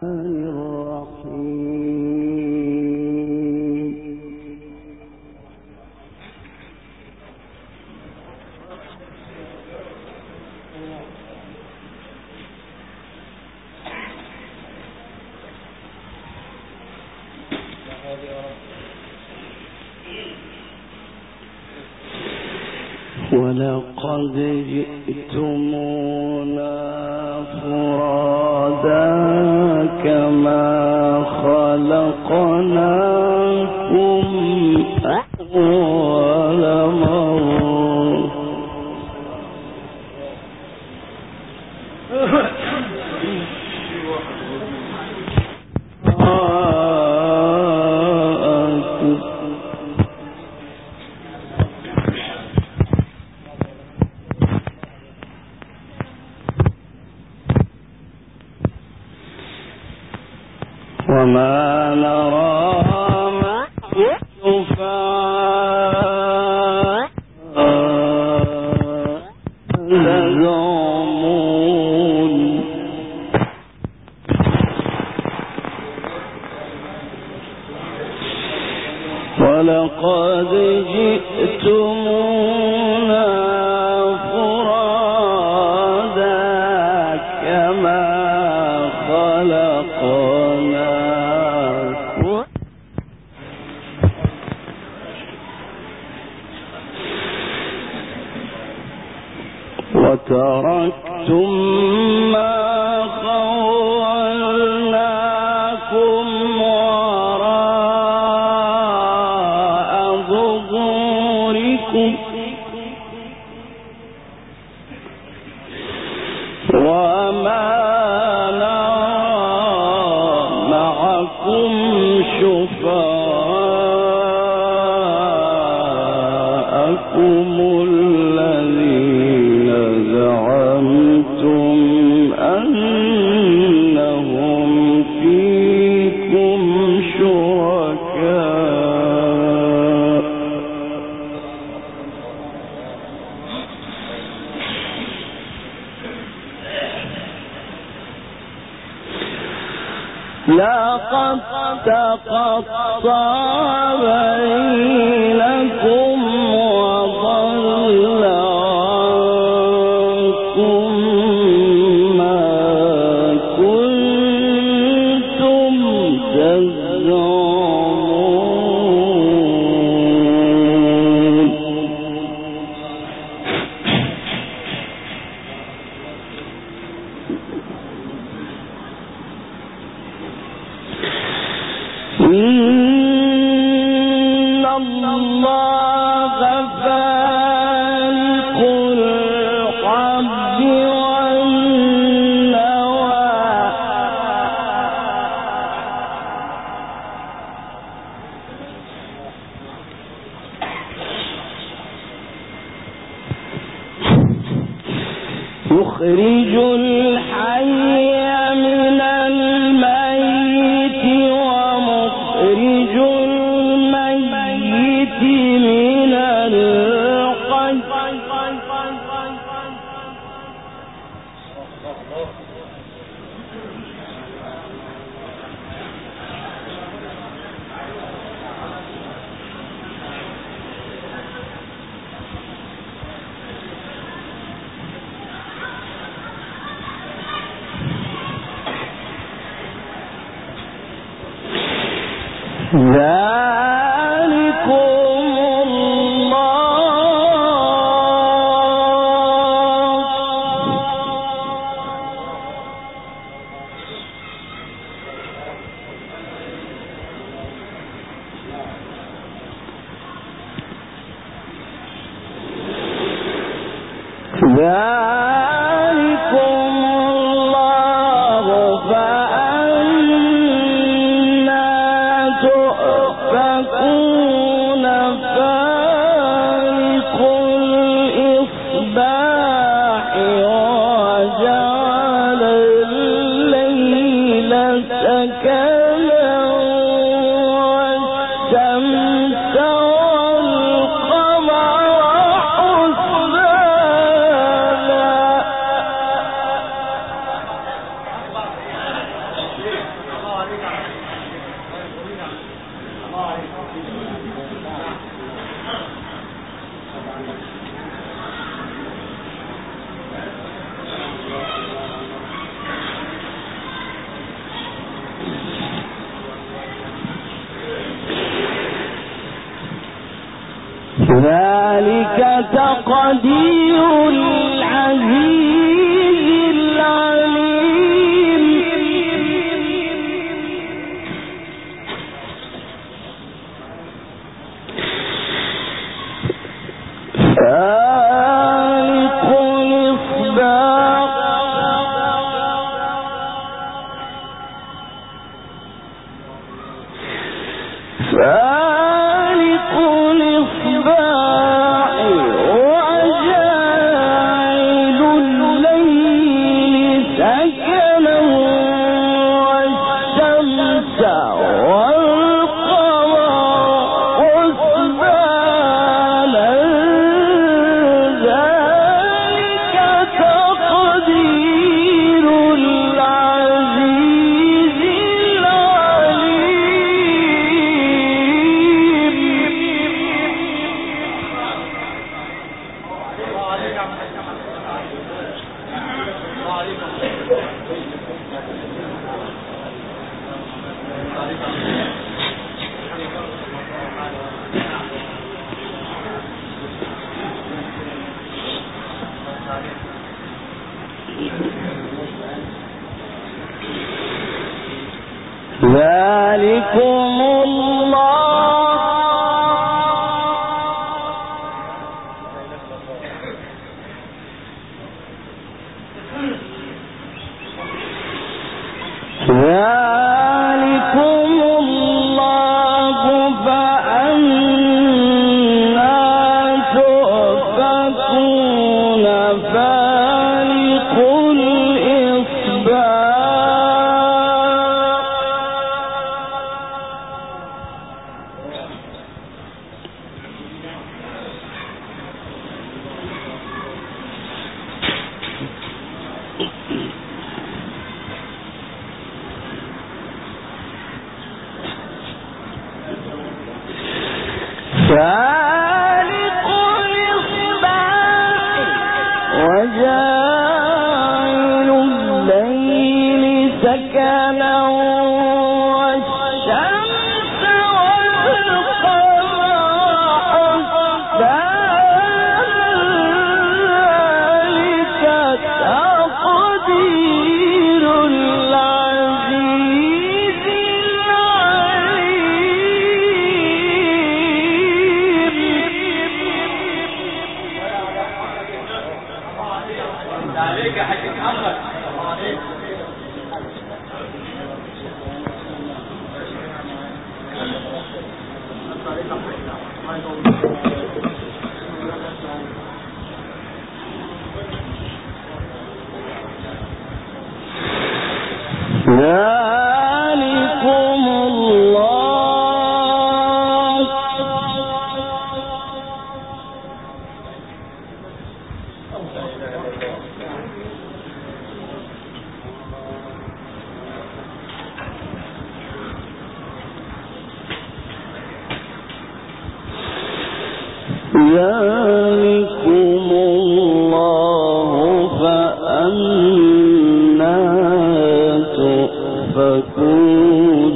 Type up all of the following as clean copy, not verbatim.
ولقد جئتمونا فرادا كما خلقناكم أول مرة وما نرى معه شفعاء يزعمون ولقد جئتمونا فرادا كما خلقناكم وتركتم ما خولناكم وراء ظهوركم وما نرى معكم شفعاءكم الذين زعمتم أنهم فيكم شركاء لقد تقطع بينكم وضل عنكم ما كنتم تزعمون إن الله فالق الحب والنوى يخرج الحي من الميت ومخرج الميت من الحي ذلكم الله فأنا تؤفكون فالق الإصباح وجعل الليل سكنا والشمس والقمر حسبانا تقدير العزيز العليم فالق الإصباح ذلكم الله فأنا تؤفكون فالق الإصباح فالق الإصباح وجاعل الليل سكنا والشمس والقمر ذلك تقدير العزيز عليك يا حاج محمد. ذلكم الله ذلكم الله فأنا تؤفكون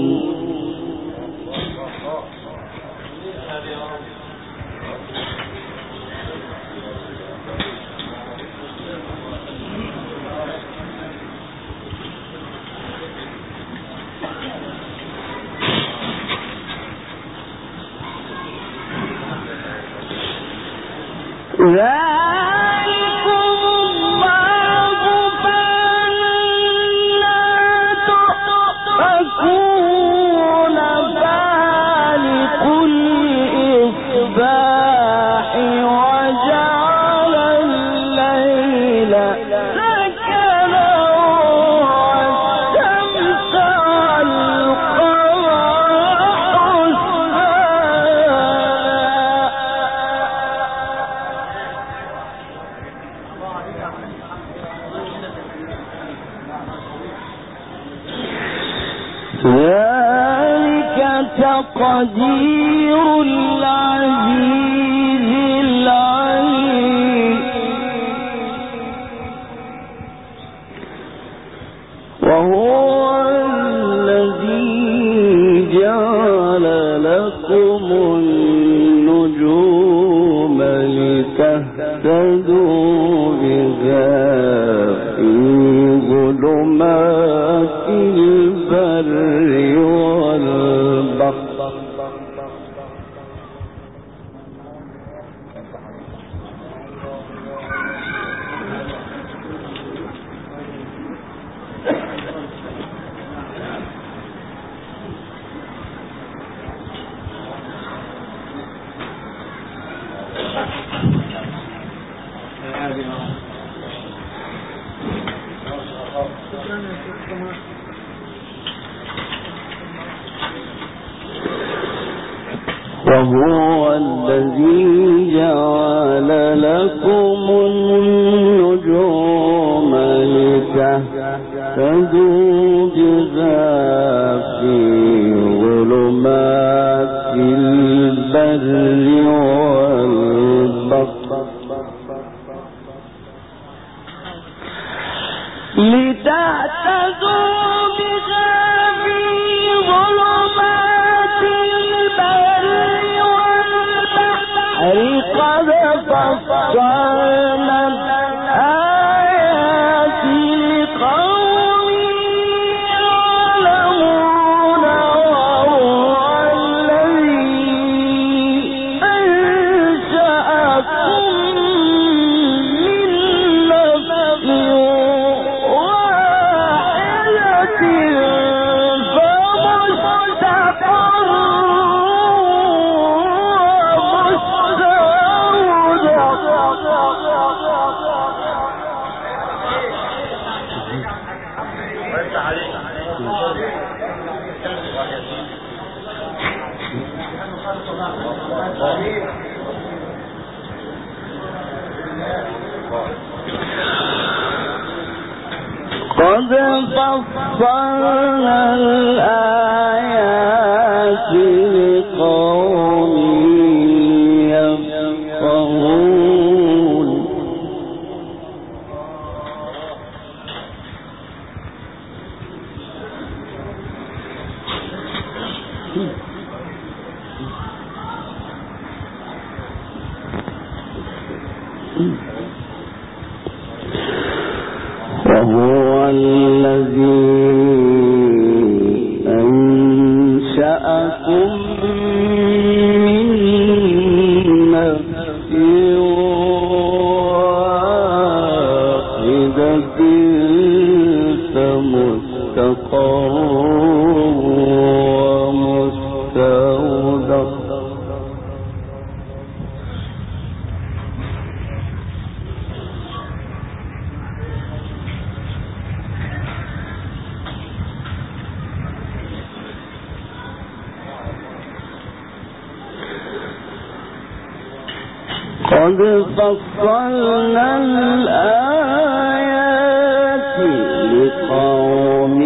ذلكم الله فأنا تؤفكون فالق الإصباح وجعل الليل سكنا والشمس والقمر ذلك تقدير العزيز العليم وهو الذي جعل لكم النجوم لتهتدوا البر والبحر وهو الذي جعل لكم النجوم لتهتدوا بها في ظلمات البر والبحر لتهتدوا بها في ظلمات البر والبحر قد فصلنا الآيات لقوم يعلمون وهو الذي أنشأكم من نفس قد فصلنا الآيات لقوم يفقهون وهو الذي أنشأكم من نفس واحدة فمستقر ومستودع قد فصلنا الآيات لقوم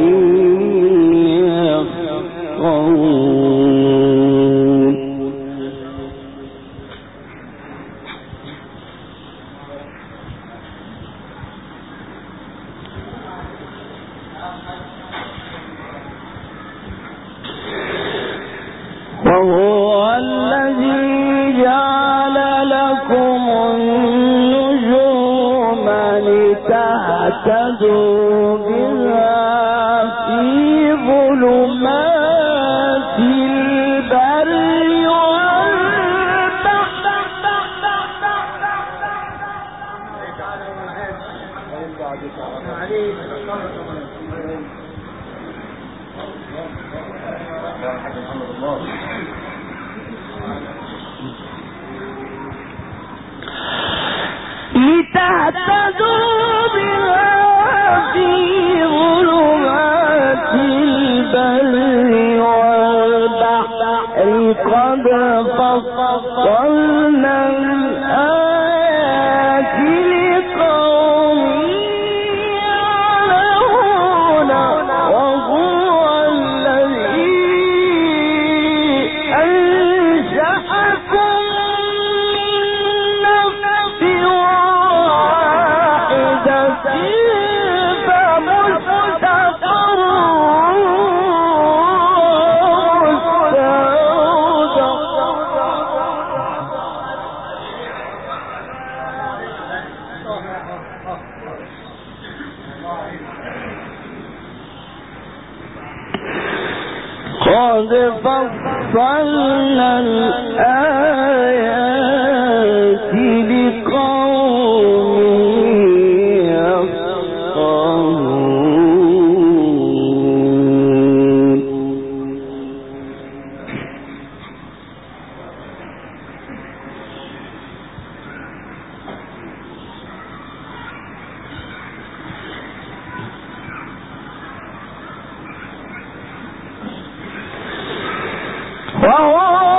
يفقهون وهو الذي جعل لكم النجوم لتهتدوا بها في ظلمات البر لتهتدوا بها في ظلمات البر والبحر قد فصلنا الآيات لقوم يعلمون وهو الذي أنشأكم من نفس قد فصلنا الآيات لقوم يفقهون. وهو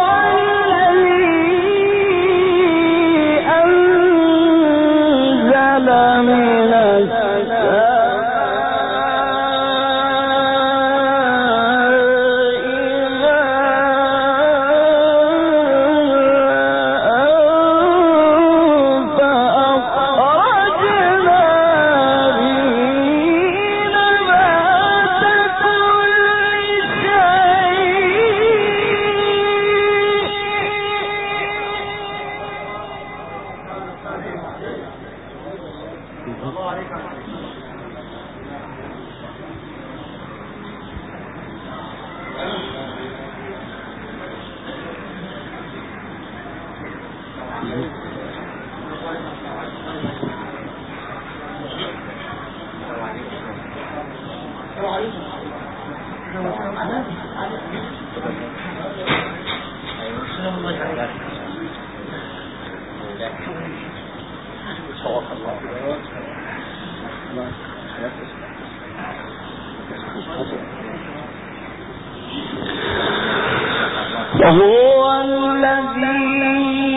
وهو الذي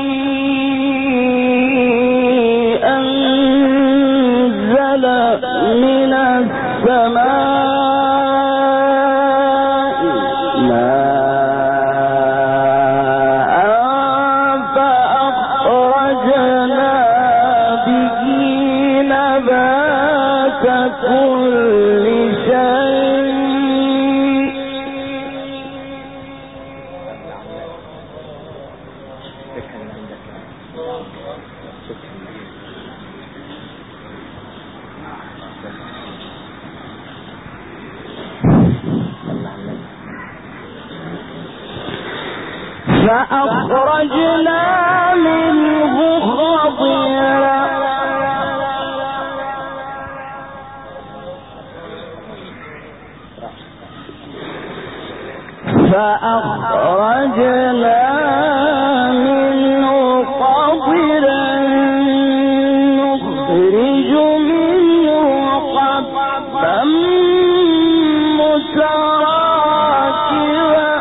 أنزل من السماء ماء فأخرجنا به نبات كل شيء فأخرجنا منه خضرا نخرج منه حبا متراكبا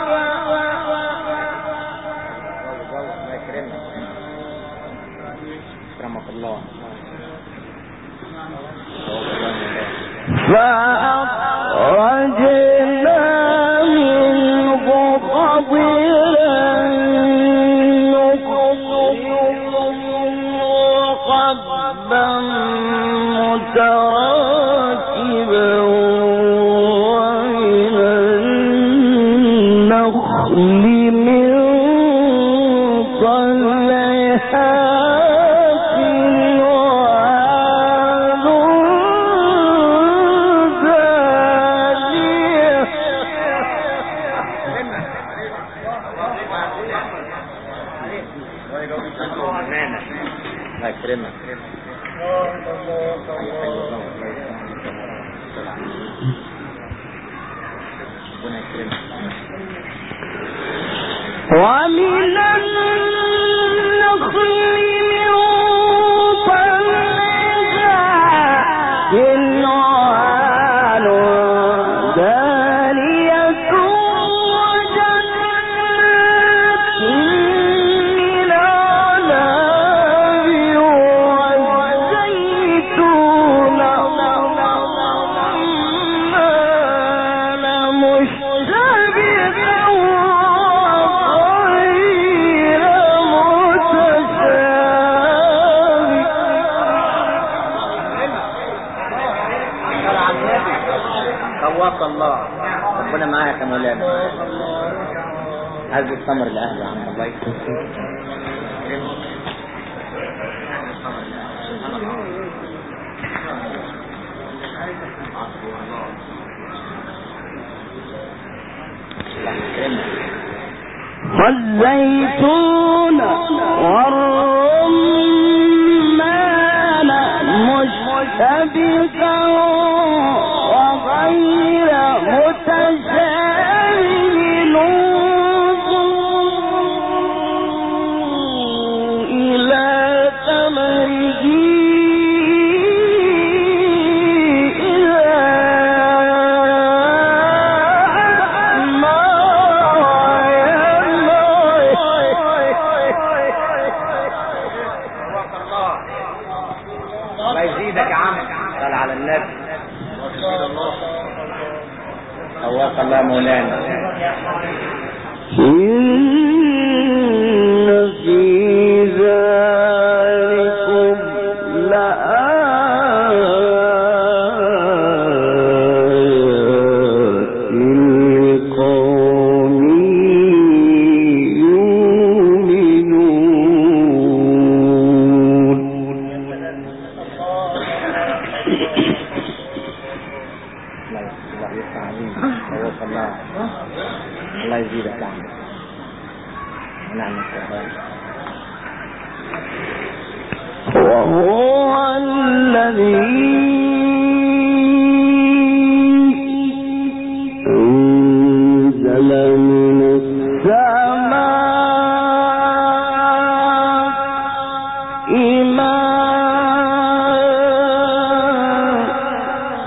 فأخرجنا منه خضرا حبا متراكبا ومن النخل من طلعها ومن النخل من طلعها كنوان دانية وجنات من عناب والزيتون والرمان مشتبها قواك الله ربنا معاك يا مولانا. عايز الثمر لأهل يا عم الله يكرمك. والزيتون والرمان مشتبكا وغير متشابه إلى ثمره سواك الله مولانا. إن في ذلكم لآيات لقوم يؤمنون. الله يزيدك عمرك. نعم وهو الذي أنزل من السماء ماء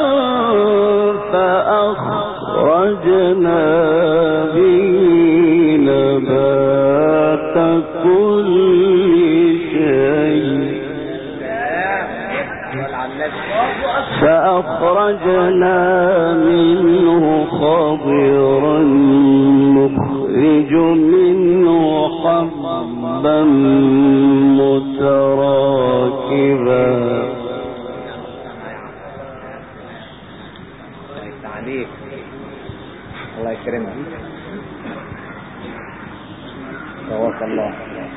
فأخرجنا به نبات كل شيء فأخرجنا منه خضرا نخرج منه حبا متراكبا. الله يكرمك. سواك الله.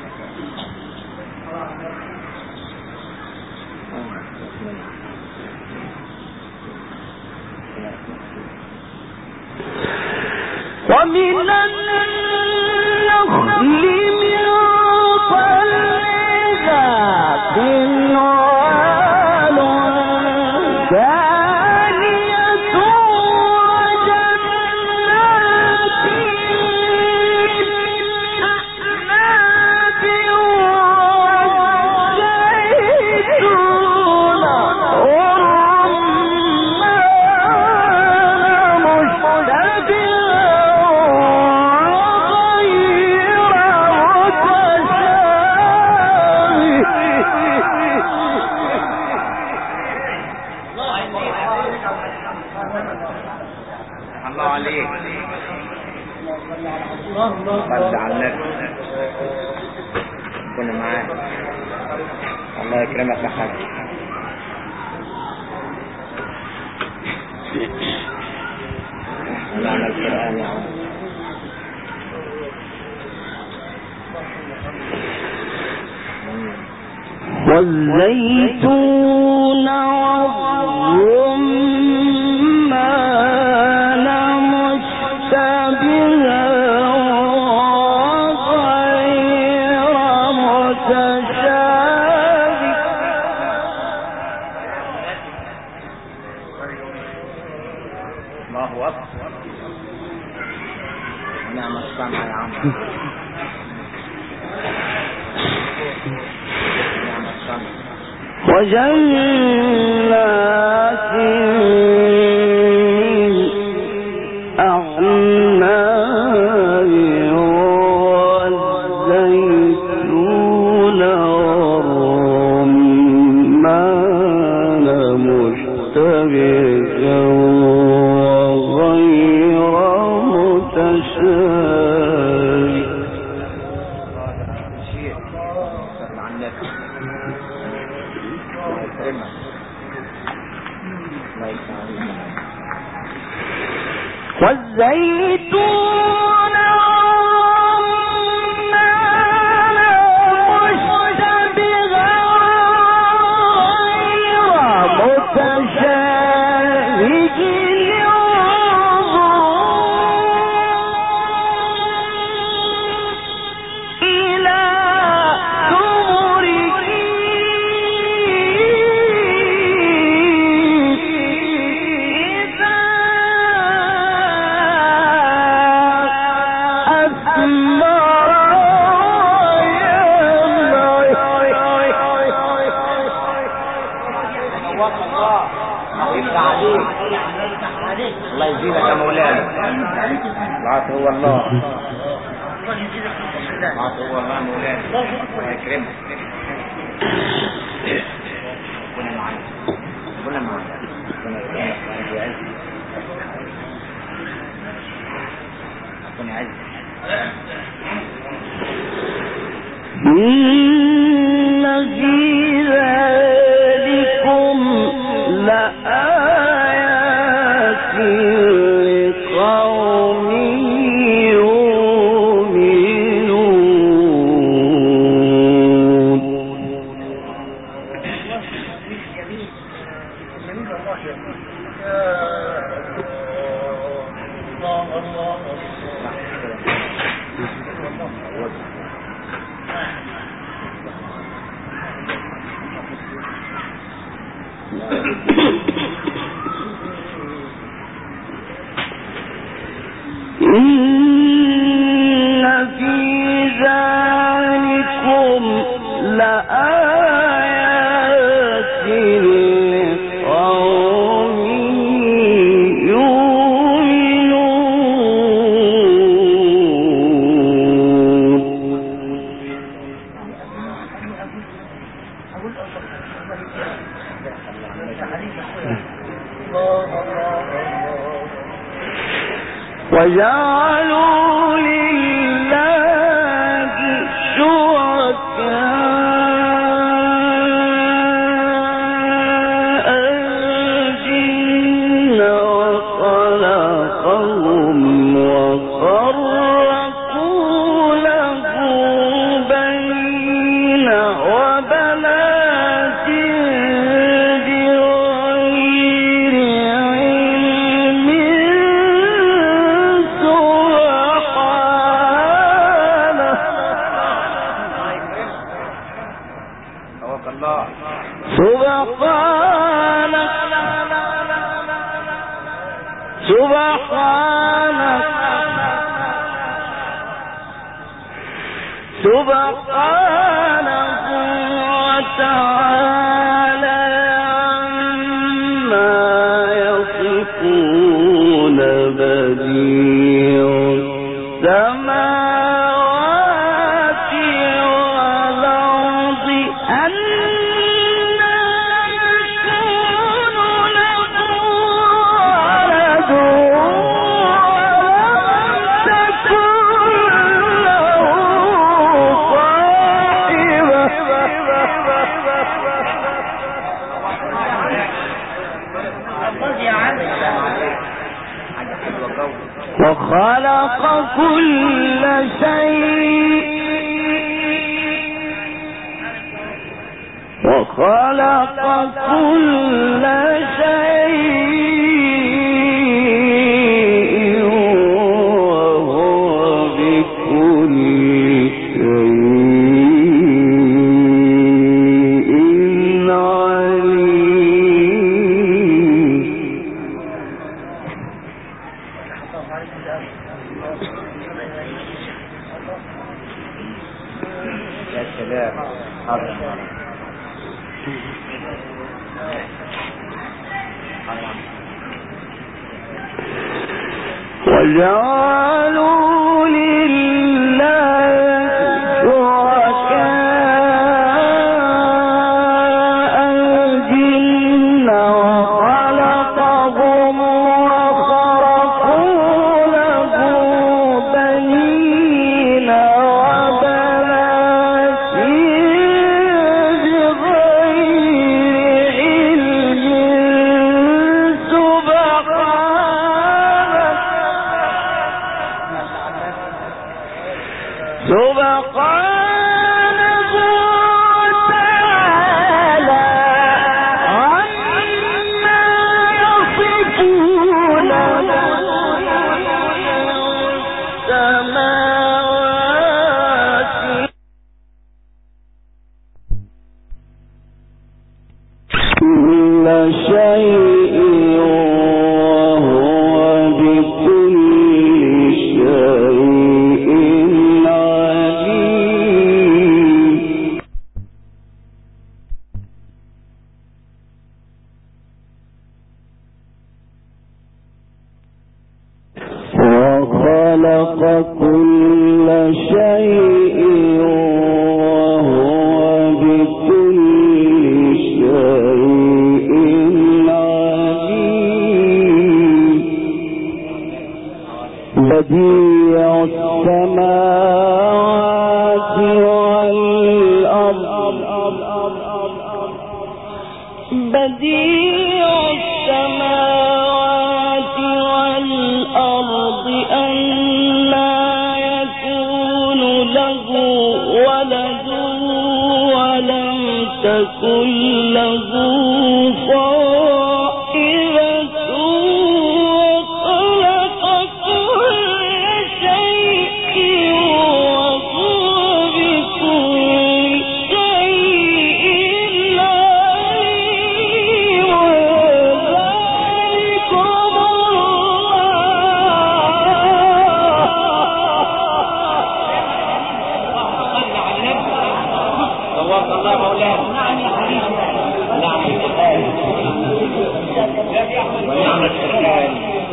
ومن النخل من طلعها قنوان دانية وجنات أعناب والزيتون والرمان الله عليك. رد على النبي. كنا معاه. الله يكرمك يا حاج. ونعم القرآن يا عم. والزيتون والرمان مشتبها وغير متشابه. الله أكبر. نعم السمع يا عم. نعم السمع. وجنات من أعناب والزيتون والرمان مشتبكا وغير متشابه. والزيتون والرمان مشتبها غير متشابه العاطي هو الله. العاطي هو الله مولانا. الله يكرمك. ربنا معانا. ربنا معانا. ربنا يكرمك ويعزك. ربنا يعزك. إن في ذلكم لآيات لقوم يؤمنون. إن في ذلكم لآيات لقوم وجعلوا لله شركاء الجن وخلقهم وفرقوا له بين وبنات بغير علم سبحانه وتعالى عما يصفون بديع السماوات والأرض أنى يكون له ولد ولم تكن له وخلق كل شيء وهو بكل شيء عليم. يا سلام. حاضر. وجعلوا لله شركاء الجن وخلقهم وخرقوا له بنين وبنات بغير علم سبحانه وتعالى عما يصفون السماوات كل شيء وهو بكل شيء عليم. خلق كل شيء وهو بكل شيء عليم بديع السماوات والأرض بديع السماوات والأرض أنى يكون له ولد ولم تكن له صاحبة وخلق كل شيء وهو بكل شيء عليم وذلكم الله مولانا. نعم يا حبيبي. نعم القرآن ونعم القرآن.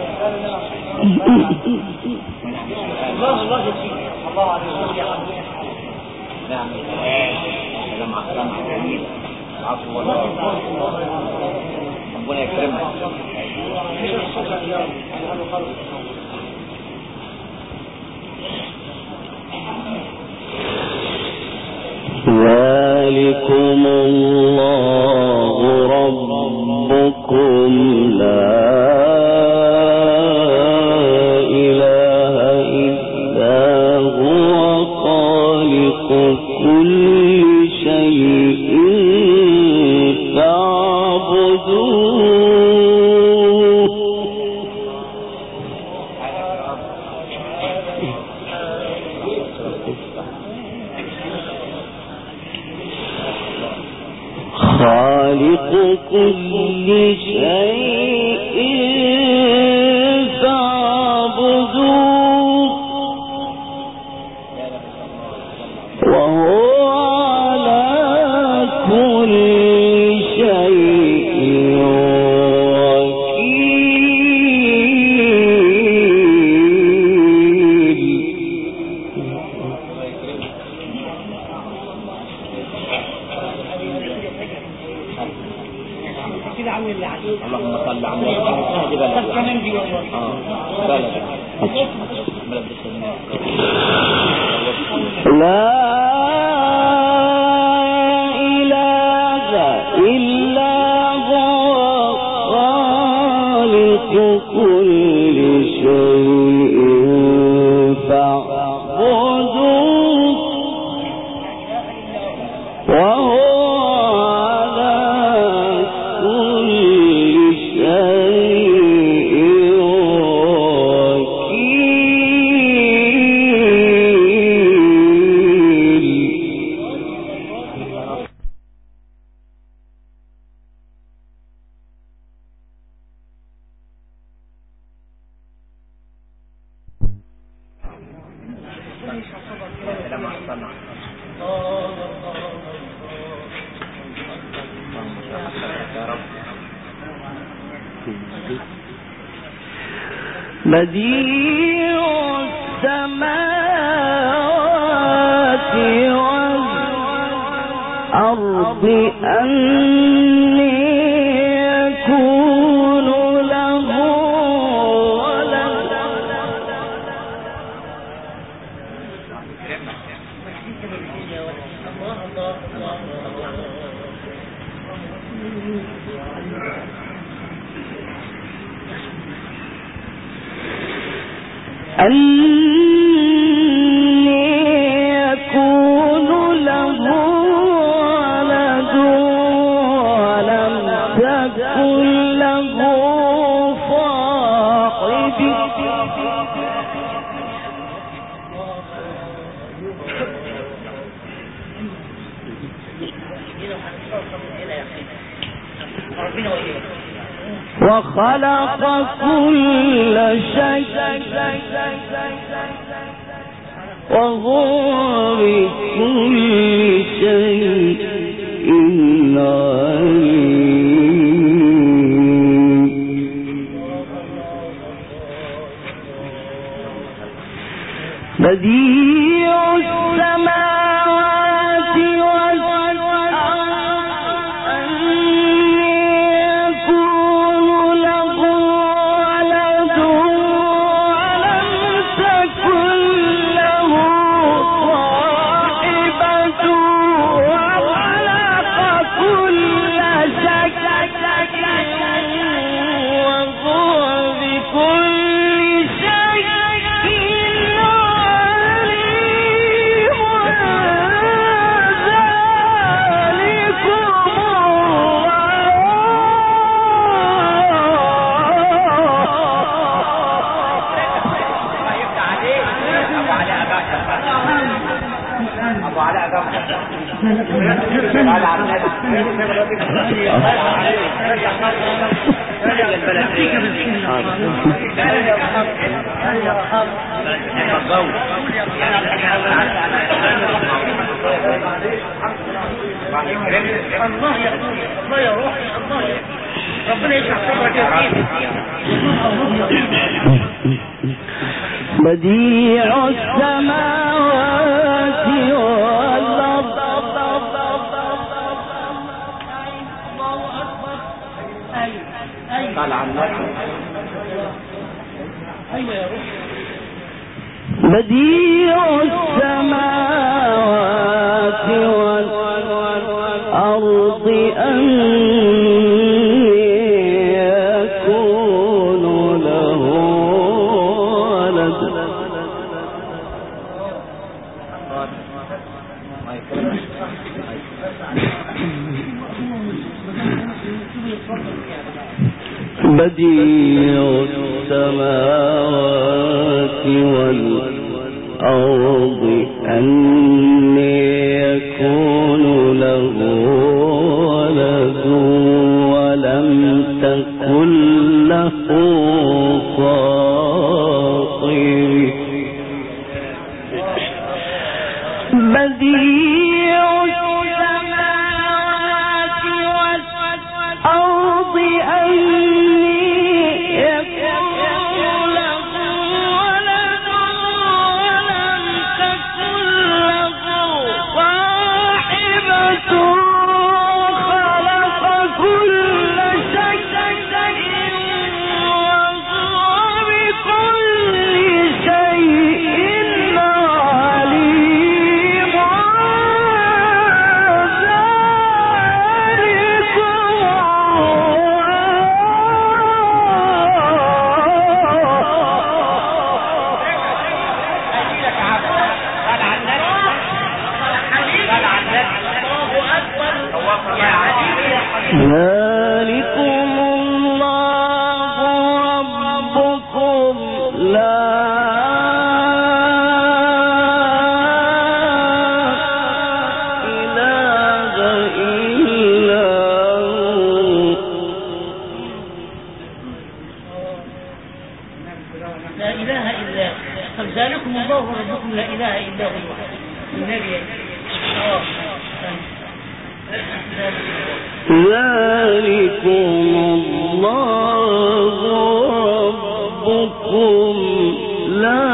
الله يا سيدي. الله عليه وسلم يا حبيبي. نعم القرآن. سلام عليكم. العفو والله. ربنا يكرمك. ذلكم الله ربكم لا إله إلا هو خالق كل شيء فاعبدوه خالق كل شيء فاعبدوه وهو على كل شيء اللهم صل على محمد. كمان دي والله. لا إله إلا هو خالق كل شيء فاعبدوه وهو بديع السماوات والأرض أني يكون له ولد يكون له ولد ولم تكن له وخلق كل شيء وهو بكل شيء عليم بديع السماوات والأرض الله يا روحي الله ربنا يشرح صدرك يا سيدي. بديع السماوات والأرض بديع السماوات والأرض أن يكون له ولد بديع السماوات والأرض أن يكون له ولد ولم تكن له صاحب بديع السماوات والأرض أن ذلكم الله ربكم لا إله إلا هو لا إله إلا طب ذلكم الله ربكم لا إله إلا هو النبي ذلكم الله ربكم لا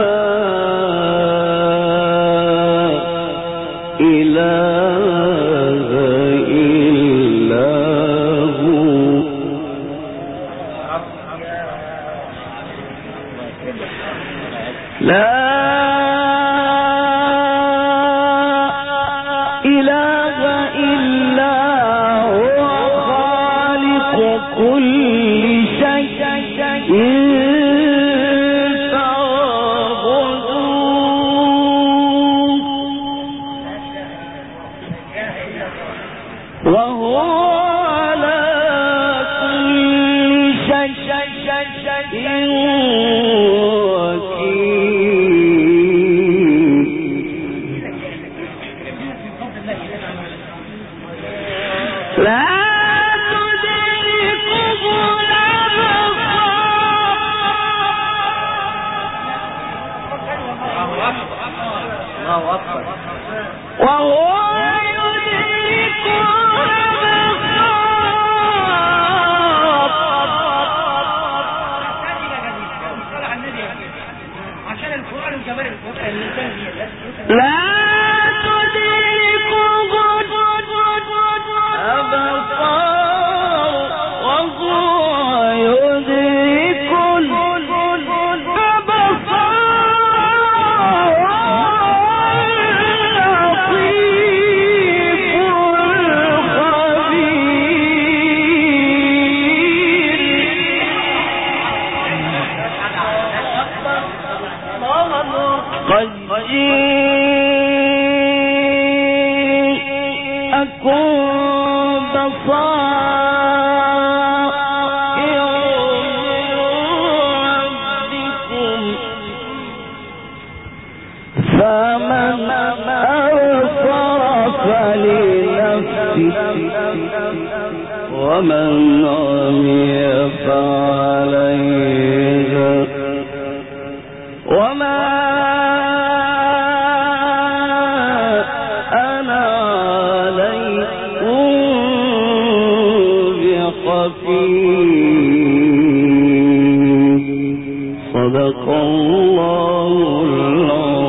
إله إلا هو لا لا تدركه الأبصار وهو يدرك قد جاءكم بصائر من ربكم فمن أبصر فلنفسه ومن عمي فعليها وما أنا عليكم بحفيظ صدق الله العظيم.